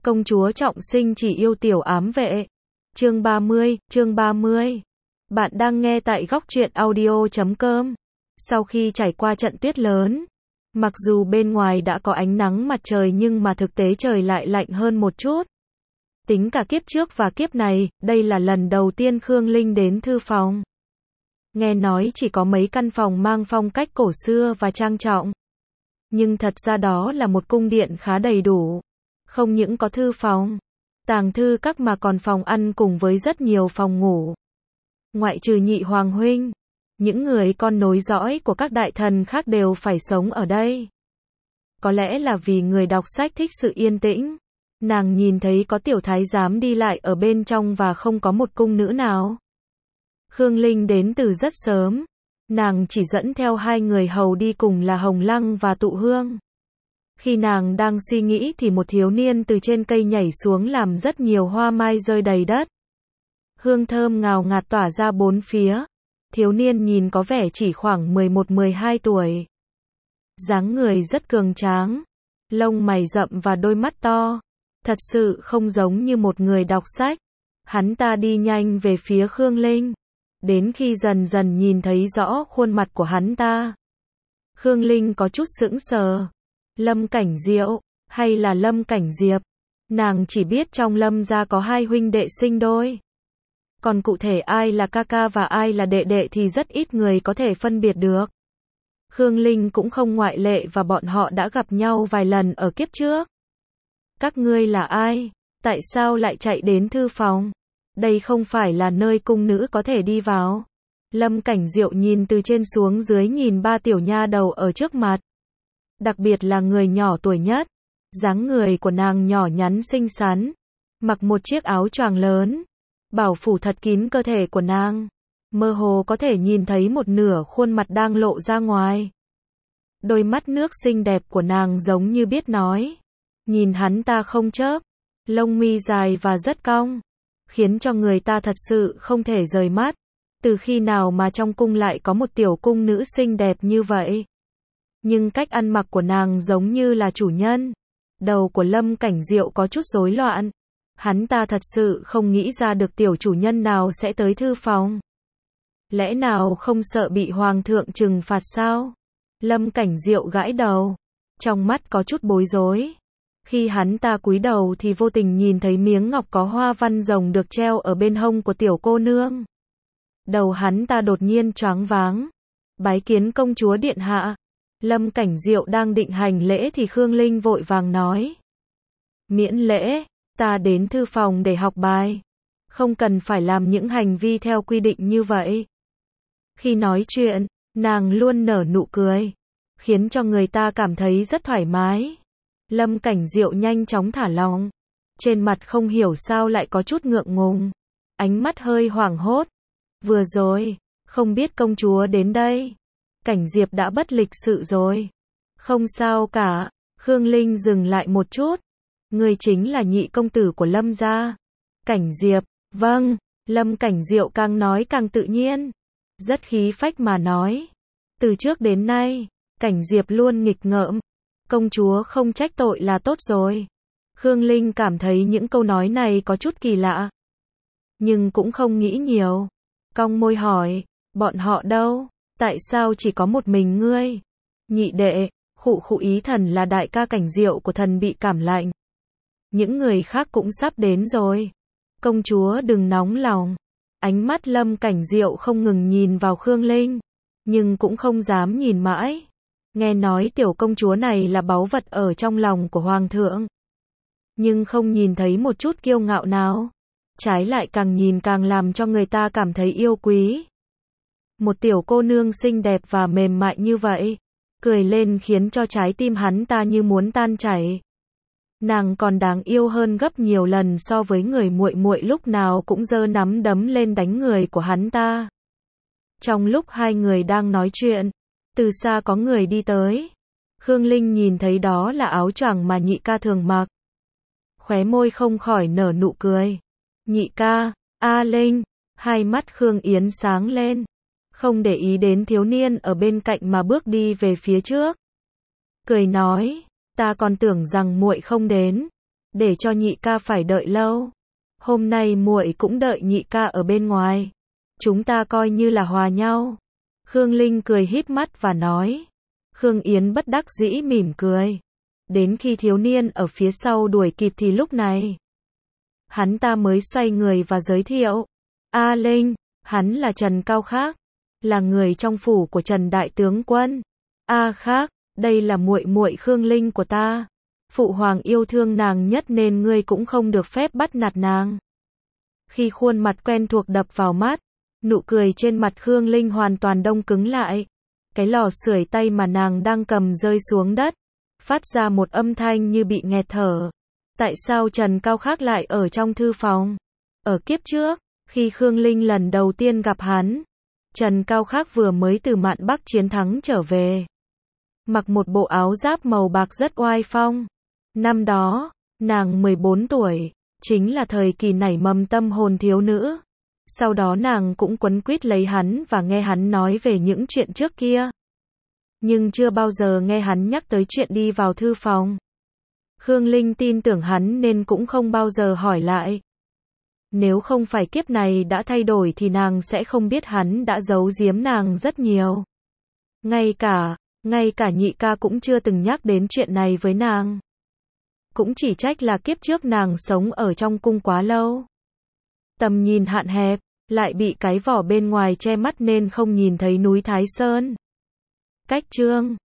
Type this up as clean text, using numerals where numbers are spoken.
Công chúa trọng sinh chỉ yêu tiểu ám vệ. Chương 30. Bạn đang nghe tại góc truyện audio.com. Sau khi trải qua trận tuyết lớn, mặc dù bên ngoài đã có ánh nắng mặt trời nhưng mà thực tế trời lại lạnh hơn một chút. Tính cả kiếp trước và kiếp này, đây là lần đầu tiên Khương Linh đến thư phòng. Nghe nói chỉ có mấy căn phòng mang phong cách cổ xưa và trang trọng. Nhưng thật ra đó là một cung điện khá đầy đủ. Không những có thư phòng, tàng thư các mà còn phòng ăn cùng với rất nhiều phòng ngủ. Ngoại trừ nhị hoàng huynh, những người con nối dõi của các đại thần khác đều phải sống ở đây. Có lẽ là vì người đọc sách thích sự yên tĩnh. Nàng nhìn thấy có tiểu thái giám đi lại ở bên trong và không có một cung nữ nào. Khương Linh đến từ rất sớm. Nàng chỉ dẫn theo hai người hầu đi cùng là Hồng Lăng và Tụ Hương. Khi nàng đang suy nghĩ thì một thiếu niên từ trên cây nhảy xuống làm rất nhiều hoa mai rơi đầy đất. Hương thơm ngào ngạt tỏa ra bốn phía. Thiếu niên nhìn có vẻ chỉ khoảng 11-12 tuổi. Dáng người rất cường tráng. Lông mày rậm và đôi mắt to. Thật sự không giống như một người đọc sách. Hắn ta đi nhanh về phía Khương Linh. Đến khi dần dần nhìn thấy rõ khuôn mặt của hắn ta, Khương Linh có chút sững sờ. Lâm Cảnh Diệu, hay là Lâm Cảnh Diệp? Nàng chỉ biết trong Lâm gia có hai huynh đệ sinh đôi. Còn cụ thể ai là ca ca và ai là đệ đệ thì rất ít người có thể phân biệt được. Khương Linh cũng không ngoại lệ và bọn họ đã gặp nhau vài lần ở kiếp trước. Các ngươi là ai? Tại sao lại chạy đến thư phòng? Đây không phải là nơi cung nữ có thể đi vào. Lâm Cảnh Diệu nhìn từ trên xuống dưới nhìn ba tiểu nha đầu ở trước mặt. Đặc biệt là người nhỏ tuổi nhất. Dáng người của nàng nhỏ nhắn xinh xắn. Mặc một chiếc áo choàng lớn. Bảo phủ thật kín cơ thể của nàng. Mơ hồ có thể nhìn thấy một nửa khuôn mặt đang lộ ra ngoài. Đôi mắt nước xinh đẹp của nàng giống như biết nói. Nhìn hắn ta không chớp. Lông mi dài và rất cong. Khiến cho người ta thật sự không thể rời mắt. Từ khi nào mà trong cung lại có một tiểu cung nữ xinh đẹp như vậy? Nhưng cách ăn mặc của nàng giống như là chủ nhân. Đầu của Lâm Cảnh Diệu có chút rối loạn. Hắn ta thật sự không nghĩ ra được tiểu chủ nhân nào sẽ tới thư phòng. Lẽ nào không sợ bị hoàng thượng trừng phạt sao? Lâm Cảnh Diệu gãi đầu. Trong mắt có chút bối rối. Khi hắn ta cúi đầu thì vô tình nhìn thấy miếng ngọc có hoa văn rồng được treo ở bên hông của tiểu cô nương. Đầu hắn ta đột nhiên choáng váng. Bái kiến công chúa điện hạ. Lâm Cảnh Diệu đang định hành lễ thì Khương Linh vội vàng nói. Miễn lễ, ta đến thư phòng để học bài. Không cần phải làm những hành vi theo quy định như vậy. Khi nói chuyện, nàng luôn nở nụ cười. Khiến cho người ta cảm thấy rất thoải mái. Lâm Cảnh Diệu nhanh chóng thả lỏng. Trên mặt không hiểu sao lại có chút ngượng ngùng. Ánh mắt hơi hoảng hốt. Vừa rồi, không biết công chúa đến đây. Cảnh Diệp đã bất lịch sự rồi. Không sao cả. Khương Linh dừng lại một chút. Người chính là nhị công tử của Lâm gia. Cảnh Diệp, vâng. Lâm Cảnh Diệu càng nói càng tự nhiên. Rất khí phách mà nói. Từ trước đến nay, Cảnh Diệp luôn nghịch ngợm. Công chúa không trách tội là tốt rồi. Khương Linh cảm thấy những câu nói này có chút kỳ lạ. Nhưng cũng không nghĩ nhiều. Cong môi hỏi, bọn họ đâu? Tại sao chỉ có một mình ngươi? Nhị đệ, khụ ý thần là đại ca Cảnh Diệu của thần bị cảm lạnh. Những người khác cũng sắp đến rồi. Công chúa đừng nóng lòng. Ánh mắt Lâm Cảnh Diệu không ngừng nhìn vào Khương Linh. Nhưng cũng không dám nhìn mãi. Nghe nói tiểu công chúa này là báu vật ở trong lòng của hoàng thượng. Nhưng không nhìn thấy một chút kiêu ngạo nào. Trái lại càng nhìn càng làm cho người ta cảm thấy yêu quý. Một tiểu cô nương xinh đẹp và mềm mại như vậy. Cười lên khiến cho trái tim hắn ta như muốn tan chảy. Nàng còn đáng yêu hơn gấp nhiều lần so với người muội muội lúc nào cũng giơ nắm đấm lên đánh người của hắn ta. Trong lúc hai người đang nói chuyện, từ xa có người đi tới. Khương Linh nhìn thấy đó là áo choàng mà nhị ca thường mặc. Khóe môi không khỏi nở nụ cười. Nhị ca, A Linh, hai mắt Khương Yến sáng lên. Không để ý đến thiếu niên ở bên cạnh mà bước đi về phía trước. Cười nói, ta còn tưởng rằng muội không đến. để cho nhị ca phải đợi lâu. Hôm nay muội cũng đợi nhị ca ở bên ngoài. Chúng ta coi như là hòa nhau. Khương Linh cười híp mắt và nói. Khương Yến bất đắc dĩ mỉm cười. Đến khi thiếu niên ở phía sau đuổi kịp thì lúc này, hắn ta mới xoay người và giới thiệu. A Linh, hắn là Trần Cao Khác, là người trong phủ của Trần Đại Tướng Quân. A Khác, đây là muội muội Khương Linh của ta. Phụ hoàng yêu thương nàng nhất nên ngươi cũng không được phép bắt nạt nàng. Khi khuôn mặt quen thuộc đập vào mắt, nụ cười trên mặt Khương Linh hoàn toàn đông cứng lại. Cái lò sưởi tay mà nàng đang cầm rơi xuống đất, phát ra một âm thanh như bị nghẹt thở. Tại sao Trần Cao Khác lại ở trong thư phòng? Ở kiếp trước, khi Khương Linh lần đầu tiên gặp hắn, Trần Cao Khác vừa mới từ Mạn Bắc chiến thắng trở về. Mặc một bộ áo giáp màu bạc rất oai phong. Năm đó, nàng 14 tuổi, chính là thời kỳ nảy mầm tâm hồn thiếu nữ. Sau đó nàng cũng quấn quýt lấy hắn và nghe hắn nói về những chuyện trước kia. Nhưng chưa bao giờ nghe hắn nhắc tới chuyện đi vào thư phòng. Khương Linh tin tưởng hắn nên cũng không bao giờ hỏi lại. Nếu không phải kiếp này đã thay đổi thì nàng sẽ không biết hắn đã giấu giếm nàng rất nhiều. Ngay cả nhị ca cũng chưa từng nhắc đến chuyện này với nàng. Cũng chỉ trách là kiếp trước nàng sống ở trong cung quá lâu. Tầm nhìn hạn hẹp, lại bị cái vỏ bên ngoài che mắt nên không nhìn thấy núi Thái Sơn. Cách chương